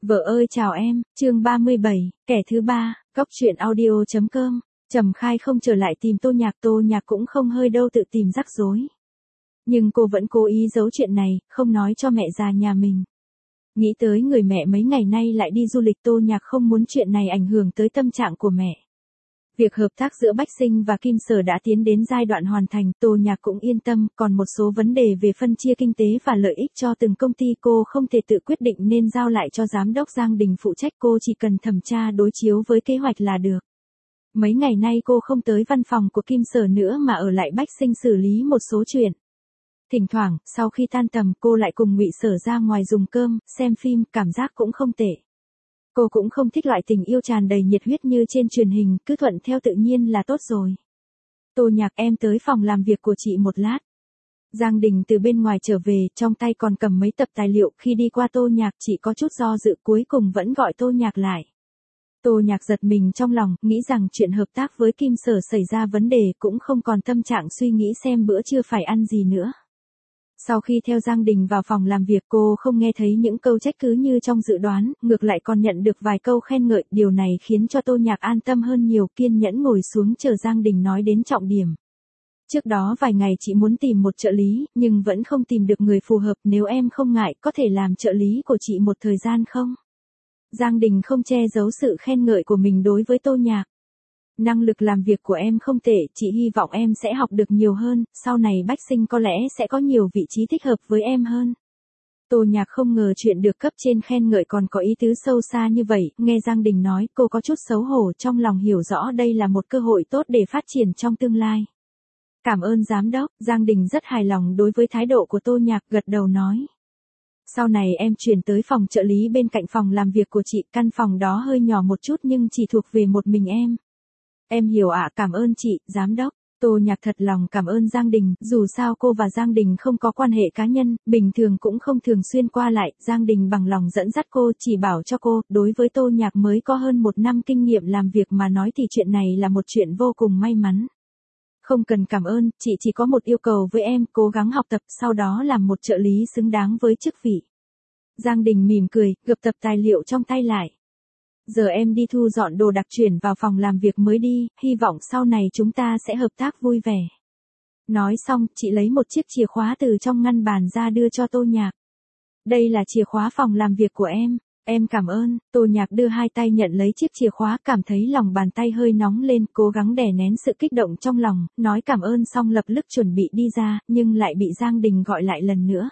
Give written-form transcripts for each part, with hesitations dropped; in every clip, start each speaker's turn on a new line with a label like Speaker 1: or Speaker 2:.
Speaker 1: Vợ ơi chào em, chương 37, kẻ thứ ba, Cóc truyện audio.com. Trầm Khai không trở lại tìm Tô Nhạc cũng không hơi đâu tự tìm rắc rối. Nhưng cô vẫn cố ý giấu chuyện này, không nói cho mẹ già nhà mình. Nghĩ tới người mẹ mấy ngày nay lại đi du lịch, Tô Nhạc không muốn chuyện này ảnh hưởng tới tâm trạng của mẹ. Việc hợp tác giữa Bách Sinh và Kim Sở đã tiến đến giai đoạn hoàn thành, Tô Nhạc cũng yên tâm, còn một số vấn đề về phân chia kinh tế và lợi ích cho từng công ty cô không thể tự quyết định nên giao lại cho giám đốc Giang Đình phụ trách, cô chỉ cần thẩm tra đối chiếu với kế hoạch là được. Mấy ngày nay cô không tới văn phòng của Kim Sở nữa mà ở lại Bách Sinh xử lý một số chuyện. Thỉnh thoảng, sau khi tan tầm cô lại cùng Ngụy Sở ra ngoài dùng cơm, xem phim, cảm giác cũng không tệ. Cô cũng không thích loại tình yêu tràn đầy nhiệt huyết như trên truyền hình, cứ thuận theo tự nhiên là tốt rồi. Tô Nhạc, em tới phòng làm việc của chị một lát. Giang Đình từ bên ngoài trở về, trong tay còn cầm mấy tập tài liệu, khi đi qua Tô Nhạc chị có chút do dự, cuối cùng vẫn gọi Tô Nhạc lại. Tô Nhạc giật mình trong lòng, nghĩ rằng chuyện hợp tác với Kim Sở xảy ra vấn đề, cũng không còn tâm trạng suy nghĩ xem bữa trưa phải ăn gì nữa. Sau khi theo Giang Đình vào phòng làm việc, cô không nghe thấy những câu trách cứ như trong dự đoán, ngược lại còn nhận được vài câu khen ngợi, điều này khiến cho Tô Nhạc an tâm hơn nhiều, kiên nhẫn ngồi xuống chờ Giang Đình nói đến trọng điểm. Trước đó vài ngày chị muốn tìm một trợ lý, nhưng vẫn không tìm được người phù hợp, nếu em không ngại, có thể làm trợ lý của chị một thời gian không? Giang Đình không che giấu sự khen ngợi của mình đối với Tô Nhạc. Năng lực làm việc của em không tệ, chị hy vọng em sẽ học được nhiều hơn, sau này Bách Sinh có lẽ sẽ có nhiều vị trí thích hợp với em hơn. Tô Nhạc không ngờ chuyện được cấp trên khen ngợi còn có ý tứ sâu xa như vậy, nghe Giang Đình nói, cô có chút xấu hổ, trong lòng hiểu rõ đây là một cơ hội tốt để phát triển trong tương lai. Cảm ơn giám đốc, Giang Đình rất hài lòng đối với thái độ của Tô Nhạc, gật đầu nói. Sau này em chuyển tới phòng trợ lý bên cạnh phòng làm việc của chị, căn phòng đó hơi nhỏ một chút nhưng chỉ thuộc về một mình em. Em hiểu ạ, cảm ơn chị, giám đốc. Tô Nhạc thật lòng cảm ơn Giang Đình, dù sao cô và Giang Đình không có quan hệ cá nhân, bình thường cũng không thường xuyên qua lại, Giang Đình bằng lòng dẫn dắt cô, chỉ bảo cho cô, đối với Tô Nhạc mới có hơn 1 năm kinh nghiệm làm việc mà nói thì chuyện này là một chuyện vô cùng may mắn. Không cần cảm ơn, chị chỉ có một yêu cầu với em, cố gắng học tập, sau đó làm một trợ lý xứng đáng với chức vị. Giang Đình mỉm cười, gập tập tài liệu trong tay lại. Giờ em đi thu dọn đồ đạc chuyển vào phòng làm việc mới đi, hy vọng sau này chúng ta sẽ hợp tác vui vẻ. Nói xong, chị lấy một chiếc chìa khóa từ trong ngăn bàn ra đưa cho Tô Nhạc. Đây là chìa khóa phòng làm việc của em cảm ơn. Tô Nhạc đưa hai tay nhận lấy chiếc chìa khóa, cảm thấy lòng bàn tay hơi nóng lên, cố gắng đè nén sự kích động trong lòng, nói cảm ơn xong lập tức chuẩn bị đi ra, nhưng lại bị Giang Đình gọi lại lần nữa.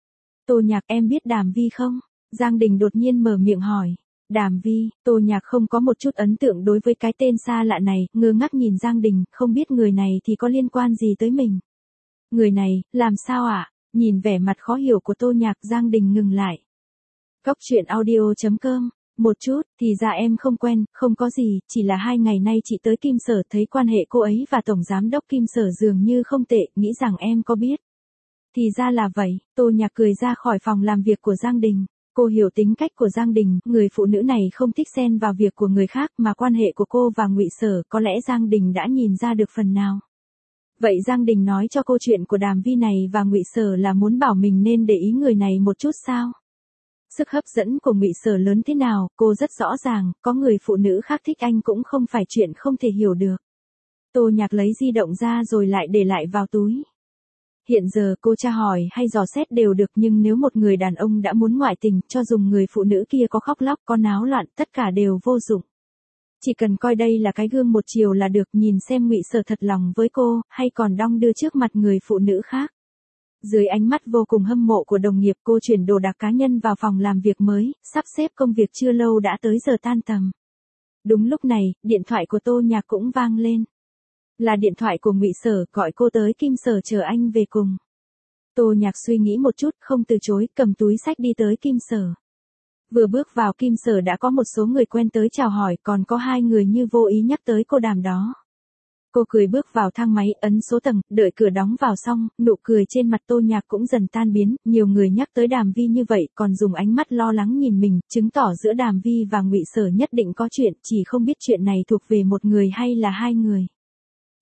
Speaker 1: Tô Nhạc, em biết Đàm Vi không? Giang Đình đột nhiên mở miệng hỏi. Đàm Vi, Tô Nhạc không có một chút ấn tượng đối với cái tên xa lạ này, ngơ ngác nhìn Giang Đình, không biết người này thì có liên quan gì tới mình. Người này, làm sao ạ? Nhìn vẻ mặt khó hiểu của Tô Nhạc, Giang Đình ngừng lại. Cóc truyện audio.com. Một chút, thì ra em không quen, không có gì, chỉ là 2 ngày nay chị tới Kim Sở thấy quan hệ cô ấy và Tổng Giám đốc Kim Sở dường như không tệ, nghĩ rằng em có biết. Thì ra là vậy, Tô Nhạc cười ra khỏi phòng làm việc của Giang Đình. Cô hiểu tính cách của Giang Đình, người phụ nữ này không thích xen vào việc của người khác, mà quan hệ của cô và Ngụy Sở có lẽ Giang Đình đã nhìn ra được phần nào. Vậy Giang Đình nói cho câu chuyện của Đàm Vi này và Ngụy Sở là muốn bảo mình nên để ý người này một chút sao? Sức hấp dẫn của Ngụy Sở lớn thế nào, cô rất rõ ràng, có người phụ nữ khác thích anh cũng không phải chuyện không thể hiểu được. Tô Nhạc lấy di động ra rồi lại để lại vào túi. Hiện giờ cô tra hỏi hay dò xét đều được, nhưng nếu một người đàn ông đã muốn ngoại tình, cho dùng người phụ nữ kia có khóc lóc, có náo loạn, tất cả đều vô dụng. Chỉ cần coi đây là cái gương một chiều là được, nhìn xem Ngụy Sở thật lòng với cô, hay còn đong đưa trước mặt người phụ nữ khác. Dưới ánh mắt vô cùng hâm mộ của đồng nghiệp, cô chuyển đồ đạc cá nhân vào phòng làm việc mới, sắp xếp công việc chưa lâu đã tới giờ tan tầm. Đúng lúc này, điện thoại của Tô Nhạc cũng vang lên. Là điện thoại của Ngụy Sở, gọi cô tới Kim Sở chờ anh về cùng. Tô Nhạc suy nghĩ một chút, không từ chối, cầm túi xách đi tới Kim Sở. Vừa bước vào Kim Sở đã có một số người quen tới chào hỏi, còn có 2 người như vô ý nhắc tới cô Đàm đó. Cô cười bước vào thang máy, ấn số tầng, đợi cửa đóng vào xong, nụ cười trên mặt Tô Nhạc cũng dần tan biến, nhiều người nhắc tới Đàm Vi như vậy, còn dùng ánh mắt lo lắng nhìn mình, chứng tỏ giữa Đàm Vi và Ngụy Sở nhất định có chuyện, chỉ không biết chuyện này thuộc về một người hay là 2 người.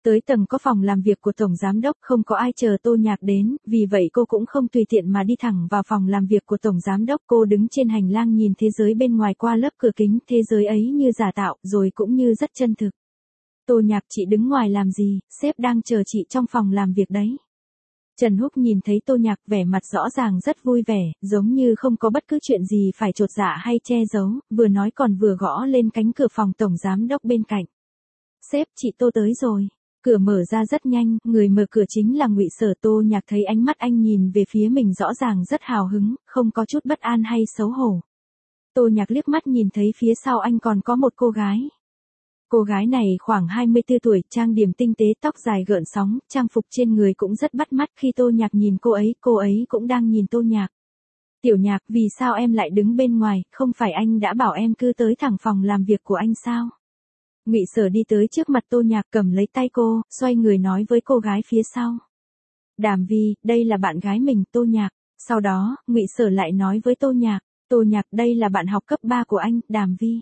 Speaker 1: Tới tầng có phòng làm việc của Tổng Giám đốc không có ai chờ Tô Nhạc đến, vì vậy cô cũng không tùy tiện mà đi thẳng vào phòng làm việc của Tổng Giám đốc. Cô đứng trên hành lang nhìn thế giới bên ngoài qua lớp cửa kính, thế giới ấy như giả tạo, rồi cũng như rất chân thực. Tô Nhạc, chị đứng ngoài làm gì, sếp đang chờ chị trong phòng làm việc đấy. Trần Húc nhìn thấy Tô Nhạc vẻ mặt rõ ràng rất vui vẻ, giống như không có bất cứ chuyện gì phải chột dạ hay che giấu, vừa nói còn vừa gõ lên cánh cửa phòng Tổng Giám đốc bên cạnh. Sếp, chị Tô tới rồi. Cửa mở ra rất nhanh, người mở cửa chính là Ngụy Sở. Tô Nhạc thấy ánh mắt anh nhìn về phía mình rõ ràng rất hào hứng, không có chút bất an hay xấu hổ. Tô Nhạc liếc mắt nhìn thấy phía sau anh còn có một cô gái. Cô gái này khoảng 24 tuổi, trang điểm tinh tế, tóc dài gợn sóng, trang phục trên người cũng rất bắt mắt. Khi Tô Nhạc nhìn cô ấy cũng đang nhìn Tô Nhạc. Tiểu Nhạc, vì sao em lại đứng bên ngoài, không phải anh đã bảo em cứ tới thẳng phòng làm việc của anh sao? Ngụy Sở đi tới trước mặt Tô Nhạc cầm lấy tay cô, xoay người nói với cô gái phía sau. Đàm Vi, đây là bạn gái mình, Tô Nhạc. Sau đó, Ngụy Sở lại nói với Tô Nhạc, Tô Nhạc, đây là bạn học cấp 3 của anh, Đàm Vi.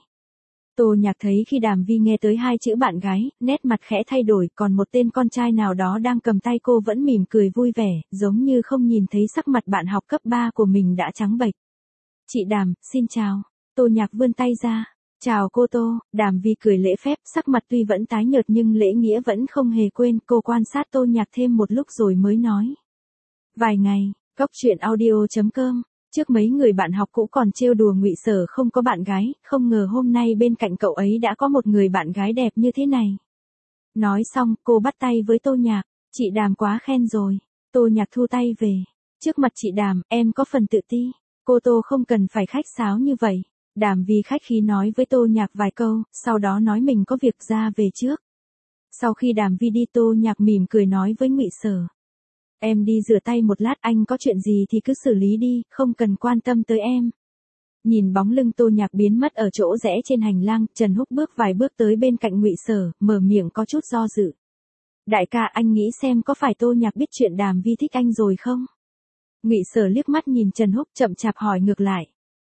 Speaker 1: Tô Nhạc thấy khi Đàm Vi nghe tới hai chữ bạn gái, nét mặt khẽ thay đổi, còn một tên con trai nào đó đang cầm tay cô vẫn mỉm cười vui vẻ, giống như không nhìn thấy sắc mặt bạn học cấp 3 của mình đã trắng bệch. Chị Đàm, xin chào. Tô Nhạc vươn tay ra. Chào cô Tô. Đàm Vi cười lễ phép, sắc mặt tuy vẫn tái nhợt nhưng lễ nghĩa vẫn không hề quên. Cô quan sát Tô Nhạc thêm một lúc rồi mới nói. Vài ngày, Cóc Truyện Audio.com. Trước mấy người bạn học cũ còn trêu đùa Ngụy Sở không có bạn gái, không ngờ hôm nay bên cạnh cậu ấy đã có một người bạn gái đẹp như thế này. Nói xong, cô bắt tay với Tô Nhạc. Chị Đàm quá khen rồi. Tô Nhạc thu tay về. Trước mặt chị Đàm, em có phần tự ti. Cô Tô không cần phải khách sáo như vậy. Đàm Vi khách khí nói với Tô Nhạc vài câu, sau đó nói mình có việc ra về trước. Sau khi Đàm Vi đi, Tô Nhạc mỉm cười nói với Ngụy Sở. Em đi rửa tay một lát, anh có chuyện gì thì cứ xử lý đi, không cần quan tâm tới em. Nhìn bóng lưng Tô Nhạc biến mất ở chỗ rẽ trên hành lang, Trần Húc bước vài bước tới bên cạnh Ngụy Sở, mở miệng có chút do dự. Đại ca, anh nghĩ xem có phải Tô Nhạc biết chuyện Đàm Vi thích anh rồi không? Ngụy Sở liếc mắt nhìn Trần Húc chậm chạp hỏi ngược lại.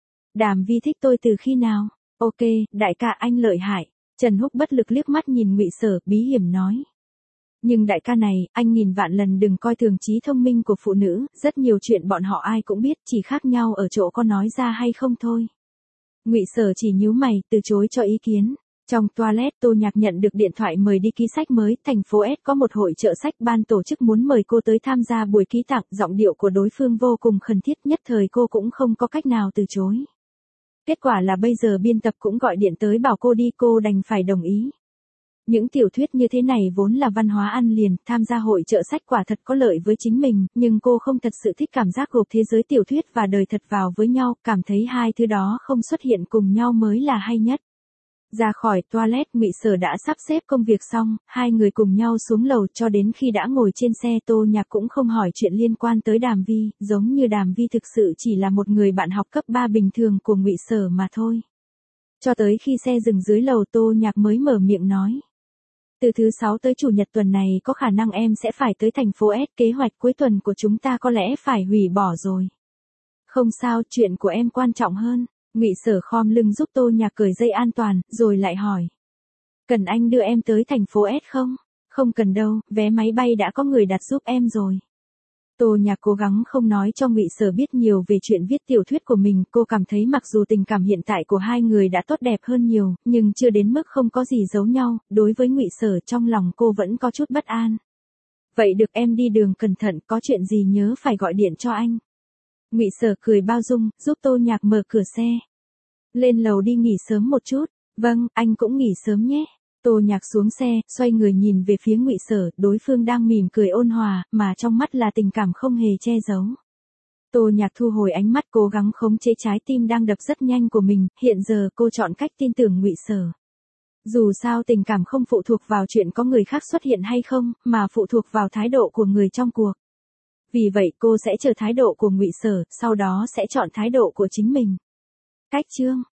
Speaker 1: Đàm Vi thích tôi từ khi nào? Ok, đại ca anh lợi hại. Trần Húc bất lực liếc mắt nhìn Ngụy Sở, bí hiểm nói. Nhưng đại ca này, anh nghìn vạn lần đừng coi thường trí thông minh của phụ nữ, rất nhiều chuyện bọn họ ai cũng biết, chỉ khác nhau ở chỗ có nói ra hay không thôi. Ngụy Sở chỉ nhíu mày, từ chối cho ý kiến. Trong toilet, Tô Nhạc nhận được điện thoại mời đi ký sách mới, thành phố S có một hội chợ sách, ban tổ chức muốn mời cô tới tham gia buổi ký tặng, giọng điệu của đối phương vô cùng khẩn thiết, nhất thời cô cũng không có cách nào từ chối. Kết quả là bây giờ biên tập cũng gọi điện tới bảo cô đi, cô đành phải đồng ý. Những tiểu thuyết như thế này vốn là văn hóa ăn liền, tham gia hội chợ sách quả thật có lợi với chính mình, nhưng cô không thật sự thích cảm giác gộp thế giới tiểu thuyết và đời thật vào với nhau, cảm thấy hai thứ đó không xuất hiện cùng nhau mới là hay nhất. Ra khỏi toilet, Ngụy Sở đã sắp xếp công việc xong, hai người cùng nhau xuống lầu cho đến khi đã ngồi trên xe. Tô Nhạc cũng không hỏi chuyện liên quan tới Đàm Vi, giống như Đàm Vi thực sự chỉ là một người bạn học cấp 3 bình thường của Ngụy Sở mà thôi. Cho tới khi xe dừng dưới lầu, Tô Nhạc mới mở miệng nói. Từ thứ 6 tới chủ nhật tuần này có khả năng em sẽ phải tới thành phố S, kế hoạch cuối tuần của chúng ta có lẽ phải hủy bỏ rồi. Không sao, chuyện của em quan trọng hơn. Ngụy Sở khom lưng giúp Tô Nhạc cởi dây an toàn, rồi lại hỏi. Cần anh đưa em tới thành phố S không? Không cần đâu, vé máy bay đã có người đặt giúp em rồi. Tô Nhạc cố gắng không nói cho Ngụy Sở biết nhiều về chuyện viết tiểu thuyết của mình, cô cảm thấy mặc dù tình cảm hiện tại của hai người đã tốt đẹp hơn nhiều, nhưng chưa đến mức không có gì giấu nhau, đối với Ngụy Sở trong lòng cô vẫn có chút bất an. Vậy được, em đi đường cẩn thận, có chuyện gì nhớ phải gọi điện cho anh. Ngụy Sở cười bao dung, giúp Tô Nhạc mở cửa xe. Lên lầu đi nghỉ sớm một chút. Vâng, anh cũng nghỉ sớm nhé. Tô Nhạc xuống xe, xoay người nhìn về phía Ngụy Sở, đối phương đang mỉm cười ôn hòa, mà trong mắt là tình cảm không hề che giấu. Tô Nhạc thu hồi ánh mắt, cố gắng khống chế trái tim đang đập rất nhanh của mình, hiện giờ cô chọn cách tin tưởng Ngụy Sở. Dù sao tình cảm không phụ thuộc vào chuyện có người khác xuất hiện hay không, mà phụ thuộc vào thái độ của người trong cuộc. Vì vậy cô sẽ chờ thái độ của Ngụy Sở, sau đó sẽ chọn thái độ của chính mình. Cách chương